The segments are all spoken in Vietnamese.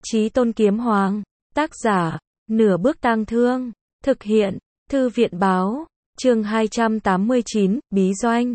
Chí Tôn Kiếm Hoàng. Tác giả, Nửa Bước Tang Thương. Thực hiện, Thư viện Báo. Chương 289, Bí Doanh.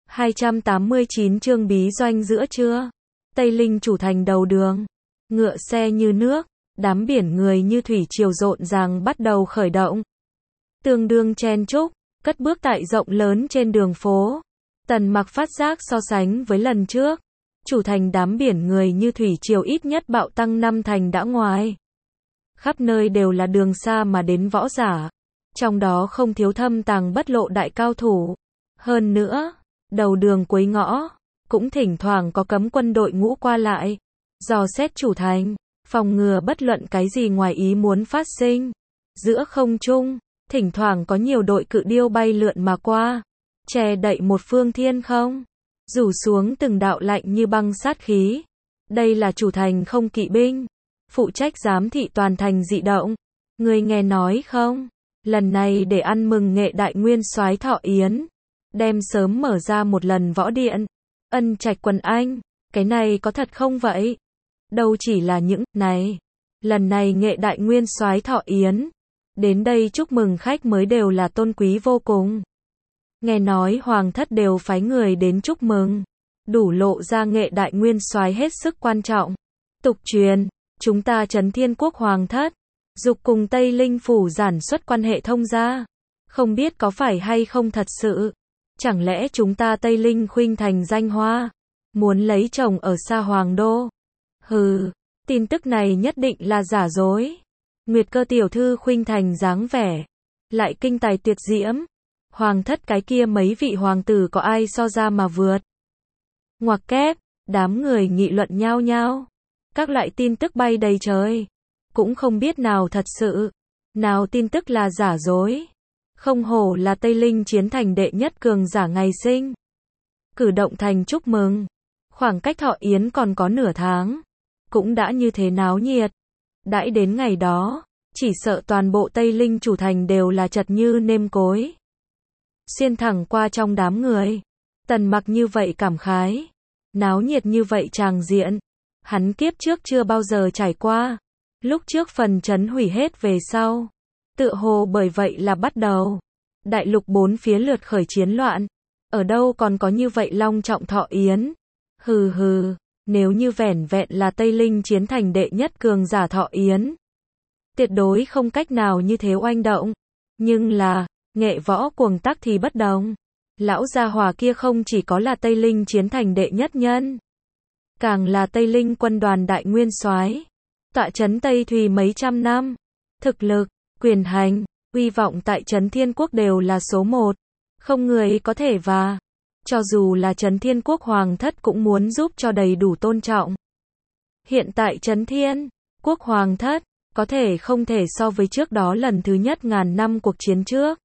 289 chương Bí Doanh giữa trưa. Tây Linh chủ thành đầu đường. Ngựa xe như nước, đám biển người như thủy triều rộn ràng bắt đầu khởi động. Tương đương chen chúc, cất bước tại rộng lớn trên đường phố. Tần Mặc phát giác so sánh với lần trước, chủ thành đám biển người như thủy triều ít nhất bạo tăng 5 thành đã ngoài. Khắp nơi đều là đường xa mà đến võ giả, trong đó không thiếu thâm tàng bất lộ đại cao thủ. Hơn nữa, đầu đường cuối ngõ, cũng thỉnh thoảng có cấm quân đội ngũ qua lại, dò xét chủ thành, phòng ngừa bất luận cái gì ngoài ý muốn phát sinh. Giữa không trung, thỉnh thoảng có nhiều đội cự điêu bay lượn mà qua, che đậy một phương thiên không, rủ xuống từng đạo lạnh như băng sát khí. Đây là chủ thành không kỵ binh, phụ trách giám thị toàn thành dị động. Người nghe nói không? Lần này để ăn mừng Nghệ Đại Nguyên Soái thọ yến, đem sớm mở ra một lần võ điện. Ân Trạch Quần Anh, cái này có thật không vậy? Đâu chỉ là những này. Lần này Nghệ Đại Nguyên Soái thọ yến, đến đây chúc mừng khách mới đều là tôn quý vô cùng. Nghe nói hoàng thất đều phái người đến chúc mừng, đủ lộ ra Nghệ Đại Nguyên Soái hết sức quan trọng. Tục truyền, chúng ta Trấn Thiên Quốc hoàng thất dục cùng Tây Linh phủ giản xuất quan hệ thông gia, không biết có phải hay không thật sự. Chẳng lẽ chúng ta Tây Linh khuynh thành danh hoa, muốn lấy chồng ở xa hoàng đô? Hừ, tin tức này nhất định là giả dối. Nguyệt Cơ tiểu thư khuynh thành dáng vẻ, lại kinh tài tuyệt diễm, hoàng thất cái kia mấy vị hoàng tử có ai so ra mà vượt? Ngoặc kép, đám người nghị luận nhao nhao, các loại tin tức bay đầy trời, cũng không biết nào thật sự, nào tin tức là giả dối. Không hổ là Tây Linh chiến thành đệ nhất cường giả ngày sinh. Cử động thành chúc mừng, khoảng cách thọ yến còn có nửa tháng, cũng đã như thế náo nhiệt. Đãi đến ngày đó, chỉ sợ toàn bộ Tây Linh chủ thành đều là chật như nêm cối. Xuyên thẳng qua trong đám người, Tần Mặc như vậy cảm khái, náo nhiệt như vậy tràng diện, hắn kiếp trước chưa bao giờ trải qua. Lúc trước phần trấn hủy hết về sau, tựa hồ bởi vậy là bắt đầu. Đại lục bốn phía lượt khởi chiến loạn, ở đâu còn có như vậy long trọng thọ yến. Hừ hừ, nếu như vẻn vẹn là Tây Linh chiến thành đệ nhất cường giả thọ yến, tuyệt đối không cách nào như thế oanh động. Nhưng là, nghệ võ cuồng tắc thì bất đồng. Lão gia hỏa kia không chỉ có là Tây Linh chiến thành đệ nhất nhân, càng là Tây Linh quân đoàn đại nguyên soái, tọa trấn Tây Thùy mấy trăm năm. Thực lực, quyền hành, uy vọng tại Trấn Thiên Quốc đều là số một, không người có thể và. Cho dù là Trấn Thiên Quốc hoàng thất cũng muốn giúp cho đầy đủ tôn trọng. Hiện tại Trấn Thiên Quốc hoàng thất, có thể không thể so với trước đó lần thứ nhất ngàn năm cuộc chiến trước.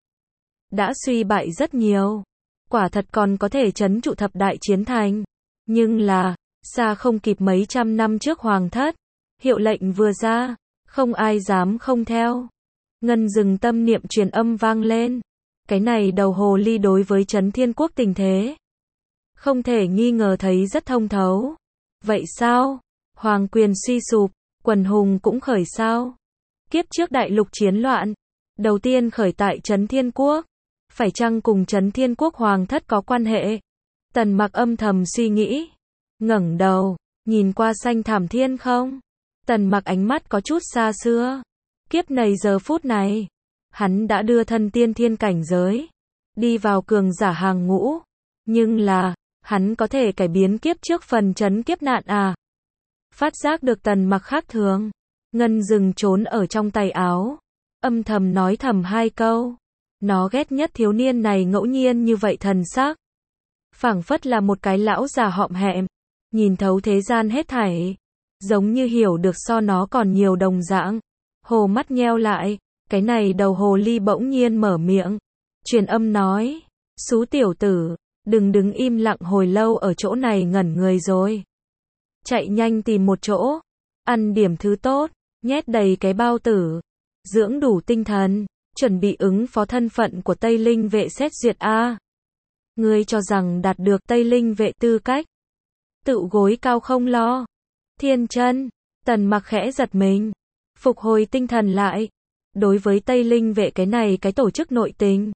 Đã suy bại rất nhiều. Quả thật còn có thể trấn trụ thập đại chiến thành. Nhưng là, xa không kịp mấy trăm năm trước hoàng thất. Hiệu lệnh vừa ra, không ai dám không theo. Ngân dừng tâm niệm truyền âm vang lên. Cái này đầu hồ ly đối với Trấn Thiên Quốc tình thế, không thể nghi ngờ thấy rất thông thấu. Vậy sao? Hoàng quyền suy sụp, quần hùng cũng khởi sao? Kiếp trước đại lục chiến loạn, đầu tiên khởi tại Trấn Thiên Quốc, phải chăng cùng Trấn Thiên Quốc hoàng thất có quan hệ? Tần Mặc âm thầm suy nghĩ, ngẩng đầu, nhìn qua xanh thảm thiên không. Tần Mặc ánh mắt có chút xa xưa. Kiếp này giờ phút này, hắn đã đưa thân tiên thiên cảnh giới, đi vào cường giả hàng ngũ. Nhưng là, hắn có thể cải biến kiếp trước phần chấn kiếp nạn à? Phát giác được Tần Mặc khác thường, Ngân dừng trốn ở trong tay áo, âm thầm nói thầm hai câu. Nó ghét nhất thiếu niên này ngẫu nhiên như vậy thần sắc, phảng phất là một cái lão già hõm hẹm, nhìn thấu thế gian hết thảy, giống như hiểu được so nó còn nhiều đồng dạng. Hồ mắt nheo lại, cái này đầu hồ ly bỗng nhiên mở miệng, truyền âm nói, xú tiểu tử, đừng đứng im lặng hồi lâu ở chỗ này ngẩn người rồi. Chạy nhanh tìm một chỗ, ăn điểm thứ tốt, nhét đầy cái bao tử, dưỡng đủ tinh thần, chuẩn bị ứng phó thân phận của Tây Linh vệ xét duyệt A. Ngươi cho rằng đạt được Tây Linh vệ tư cách, tự gối cao không lo. Thiên chân, Tần Mặc khẽ giật mình, phục hồi tinh thần lại. Đối với Tây Linh vệ cái này cái tổ chức nội tình,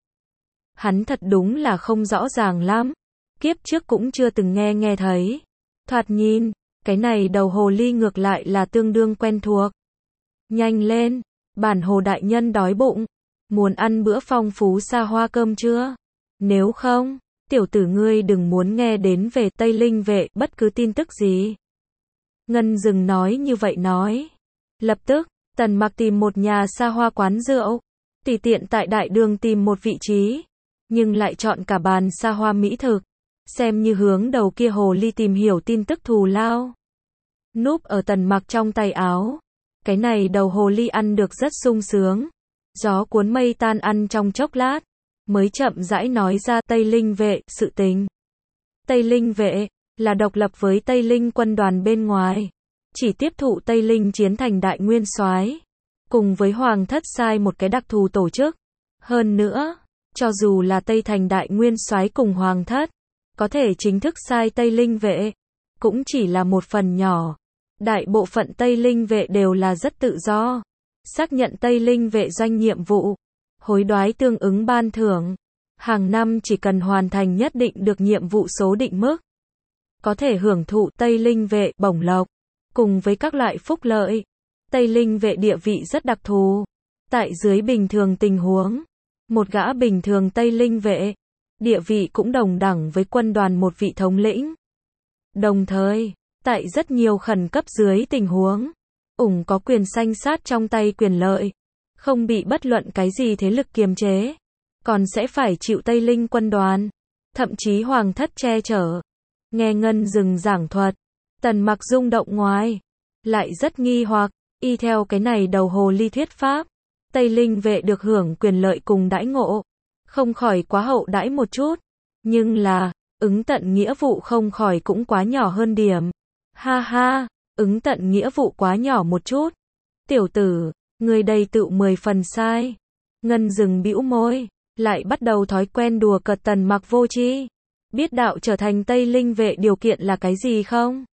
hắn thật đúng là không rõ ràng lắm. Kiếp trước cũng chưa từng nghe thấy. Thoạt nhìn, cái này đầu hồ ly ngược lại là tương đương quen thuộc. Nhanh lên, bản hồ đại nhân đói bụng. Muốn ăn bữa phong phú xa hoa cơm chưa? Nếu không, tiểu tử ngươi đừng muốn nghe đến về Tây Linh vệ bất cứ tin tức gì. Ngân Dừng nói như vậy nói. Lập tức, Tần Mặc tìm một nhà xa hoa quán rượu, tùy tiện tại đại đường tìm một vị trí, nhưng lại chọn cả bàn xa hoa mỹ thực, xem như hướng đầu kia hồ ly tìm hiểu tin tức thù lao. Núp ở Tần Mặc trong tay áo, cái này đầu hồ ly ăn được rất sung sướng, gió cuốn mây tan ăn trong chốc lát, mới chậm rãi nói ra Tây Linh vệ sự tình. Tây Linh vệ là độc lập với Tây Linh quân đoàn bên ngoài, chỉ tiếp thụ Tây Linh chiến thành đại nguyên soái, cùng với hoàng thất sai một cái đặc thù tổ chức. Hơn nữa, cho dù là Tây thành đại nguyên soái cùng hoàng thất, có thể chính thức sai Tây Linh vệ, cũng chỉ là một phần nhỏ. Đại bộ phận Tây Linh vệ đều là rất tự do, xác nhận Tây Linh vệ doanh nhiệm vụ, hối đoái tương ứng ban thưởng. Hàng năm chỉ cần hoàn thành nhất định được nhiệm vụ số định mức, có thể hưởng thụ Tây Linh vệ bổng lộc, cùng với các loại phúc lợi. Tây Linh vệ địa vị rất đặc thù. Tại dưới bình thường tình huống, một gã bình thường Tây Linh vệ, địa vị cũng đồng đẳng với quân đoàn một vị thống lĩnh. Đồng thời, tại rất nhiều khẩn cấp dưới tình huống, ủng có quyền sanh sát trong tay quyền lợi, không bị bất luận cái gì thế lực kiềm chế, còn sẽ phải chịu Tây Linh quân đoàn, thậm chí hoàng thất che chở. Nghe Ngân Dừng giảng thuật, Tần Mặc rung động ngoài, lại rất nghi hoặc, y theo cái này đầu hồ ly thuyết pháp, Tây Linh vệ được hưởng quyền lợi cùng đãi ngộ, không khỏi quá hậu đãi một chút, nhưng là, ứng tận nghĩa vụ không khỏi cũng quá nhỏ hơn điểm. Ha ha, ứng tận nghĩa vụ quá nhỏ một chút. Tiểu tử, người đây tự 10 phần sai. Ngân Dừng bĩu môi, lại bắt đầu thói quen đùa cợt Tần Mặc vô tri. Biết đạo trở thành Tây Linh vệ điều kiện là cái gì không?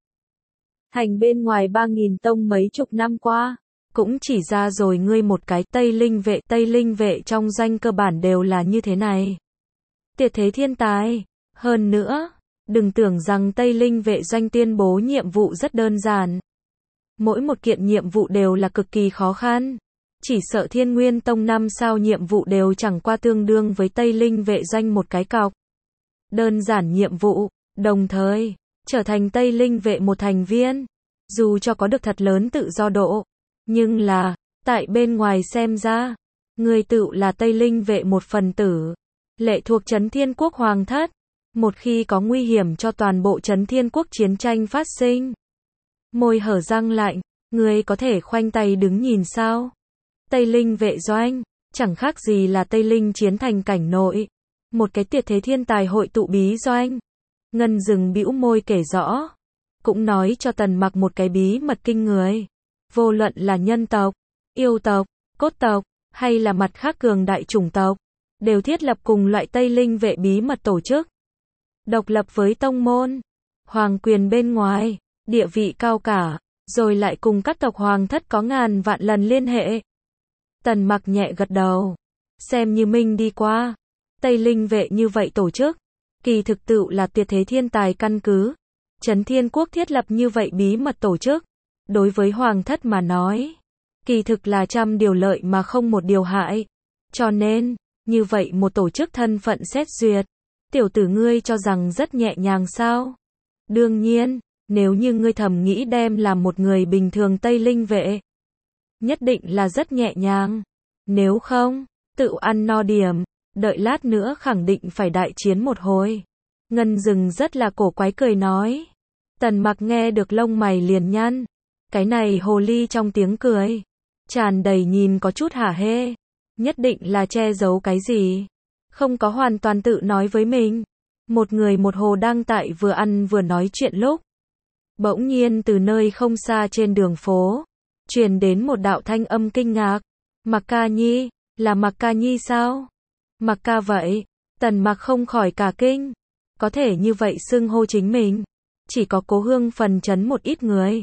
Hành bên ngoài 3.000 tông mấy chục năm qua, cũng chỉ ra rồi ngươi một cái Tây Linh vệ trong danh cơ bản đều là như thế này. Tuyệt thế thiên tài. Hơn nữa, đừng tưởng rằng Tây Linh vệ doanh tuyên bố nhiệm vụ rất đơn giản. Mỗi một kiện nhiệm vụ đều là cực kỳ khó khăn. Chỉ sợ Thiên Nguyên Tông 5 sao nhiệm vụ đều chẳng qua tương đương với Tây Linh vệ doanh một cái cọc. Đơn giản nhiệm vụ, đồng thời, trở thành Tây Linh vệ một thành viên, dù cho có được thật lớn tự do độ, nhưng là, tại bên ngoài xem ra, người tự là Tây Linh vệ một phần tử, lệ thuộc Trấn Thiên Quốc hoàng thất, một khi có nguy hiểm cho toàn bộ Trấn Thiên Quốc chiến tranh phát sinh. Môi hở răng lạnh, người có thể khoanh tay đứng nhìn sao? Tây Linh vệ doanh, chẳng khác gì là Tây Linh chiến thành cảnh nội. Một cái tuyệt thế thiên tài hội tụ bí doanh. Ngân Dừng bĩu môi kể rõ. Cũng nói cho Tần Mặc một cái bí mật kinh người. Vô luận là nhân tộc, yêu tộc, cốt tộc, hay là mặt khác cường đại chủng tộc, đều thiết lập cùng loại Tây Linh vệ bí mật tổ chức. Độc lập với tông môn, hoàng quyền bên ngoài, địa vị cao cả, rồi lại cùng các tộc hoàng thất có ngàn vạn lần liên hệ. Tần Mặc nhẹ gật đầu. Xem như minh đi qua. Tây Linh vệ như vậy tổ chức, kỳ thực tự là tuyệt thế thiên tài căn cứ. Trấn Thiên Quốc thiết lập như vậy bí mật tổ chức, đối với hoàng thất mà nói, kỳ thực là trăm điều lợi mà không một điều hại. Cho nên, như vậy một tổ chức thân phận xét duyệt, tiểu tử ngươi cho rằng rất nhẹ nhàng sao? Đương nhiên, nếu như ngươi thầm nghĩ đem làm một người bình thường Tây Linh vệ, nhất định là rất nhẹ nhàng. Nếu không, tự ăn no điểm, đợi lát nữa khẳng định phải đại chiến một hồi. Ngân Dừng rất là cổ quái cười nói. Tần Mặc nghe được lông mày liền nhăn. Cái này hồ ly trong tiếng cười, tràn đầy nhìn có chút hả hê. Nhất định là che giấu cái gì. Không có hoàn toàn tự nói với mình. Một người một hồ đang tại vừa ăn vừa nói chuyện lúc. Bỗng nhiên từ nơi không xa trên đường phố, truyền đến một đạo thanh âm kinh ngạc. Mặc Ca Nhi, là Mặc Ca Nhi sao? Mặc Ca vậy? Tần Mặc không khỏi cả kinh. Có thể như vậy xưng hô chính mình, chỉ có Cố Hương phần chấn một ít người.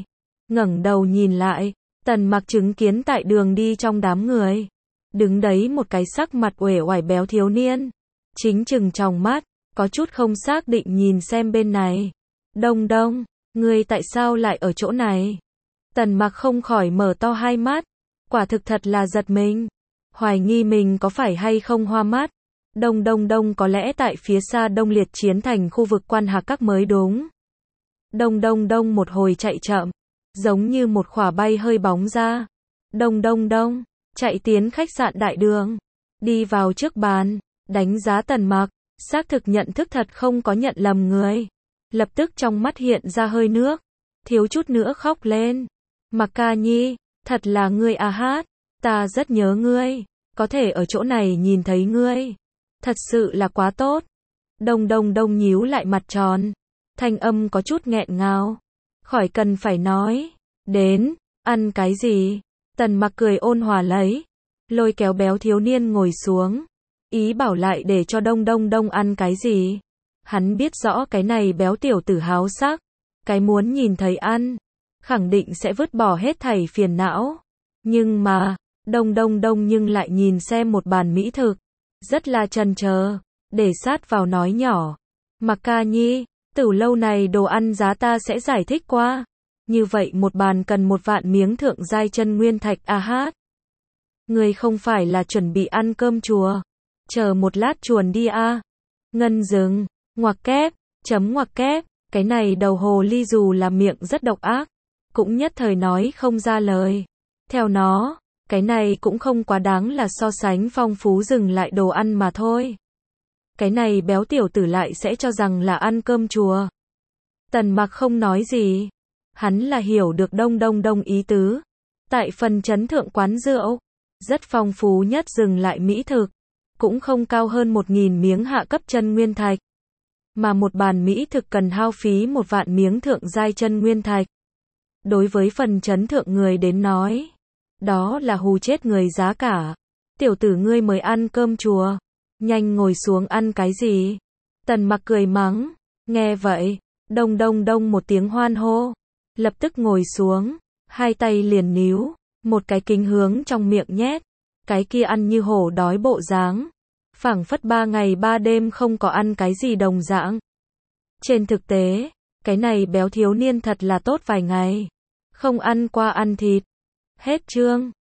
ngẩng đầu nhìn lại, Tần Mặc chứng kiến tại đường đi trong đám người, đứng đấy một cái sắc mặt uể oải béo thiếu niên, chính chừng tròng mắt, có chút không xác định nhìn xem bên này. Đông Đông, ngươi tại sao lại ở chỗ này? Tần Mặc không khỏi mở to hai mắt, quả thực thật là giật mình, hoài nghi mình có phải hay không hoa mắt. Đông Đông Đông có lẽ tại phía xa Đông Liệt chiến thành khu vực quan hạc các mới đúng. Đông Đông Đông một hồi chạy chậm, giống như một khỏa bay hơi bóng ra. Đông Đông Đông, chạy tiến khách sạn đại đường, đi vào trước bàn, đánh giá Tần Mặc, xác thực nhận thức thật không có nhận lầm người. Lập tức trong mắt hiện ra hơi nước, thiếu chút nữa khóc lên. Mặc ca nhi, thật là ngươi à hát, ta rất nhớ ngươi, có thể ở chỗ này nhìn thấy ngươi, thật sự là quá tốt. Đông Đông Đông nhíu lại mặt tròn, thanh âm có chút nghẹn ngào. Khỏi cần phải nói, đến, ăn cái gì? Tần Mặc cười ôn hòa lấy, lôi kéo béo thiếu niên ngồi xuống, ý bảo lại để cho Đông Đông Đông ăn cái gì. Hắn biết rõ cái này béo tiểu tử háo sắc, cái muốn nhìn thấy ăn, khẳng định sẽ vứt bỏ hết thảy phiền não. Nhưng mà, Đông Đông Đông nhưng lại nhìn xem một bàn mỹ thực, rất là chần chờ, để sát vào nói nhỏ. Mặc ca nhi, từ lâu này đồ ăn giá ta sẽ giải thích qua. Như vậy một bàn cần 1 vạn miếng thượng giai chân nguyên thạch a hát. Người không phải là chuẩn bị ăn cơm chùa. Chờ một lát chuồn đi a. Ngân dừng, ngoặc kép, chấm ngoặc kép, cái này đầu hồ ly dù là miệng rất độc ác, cũng nhất thời nói không ra lời. Theo nó, cái này cũng không quá đáng là so sánh phong phú dừng lại đồ ăn mà thôi. Cái này béo tiểu tử lại sẽ cho rằng là ăn cơm chùa. Tần Mặc không nói gì. Hắn là hiểu được Đông Đông Đông ý tứ. Tại phần trấn thượng quán rượu, rất phong phú nhất dừng lại mỹ thực, cũng không cao hơn 1000 miếng hạ cấp chân nguyên thạch. Mà một bàn mỹ thực cần hao phí 1 vạn miếng thượng giai chân nguyên thạch. Đối với phần trấn thượng người đến nói, đó là hù chết người giá cả. Tiểu tử ngươi mới ăn cơm chùa, nhanh ngồi xuống ăn cái gì? Tần Mặc cười mắng, nghe vậy, Đông Đông Đông một tiếng hoan hô, lập tức ngồi xuống, hai tay liền níu, một cái kính hướng trong miệng nhét, cái kia ăn như hổ đói bộ dáng, phảng phất 3 ngày 3 đêm không có ăn cái gì đồng dạng. Trên thực tế, cái này béo thiếu niên thật là tốt vài ngày, không ăn qua ăn thịt. Hết chương.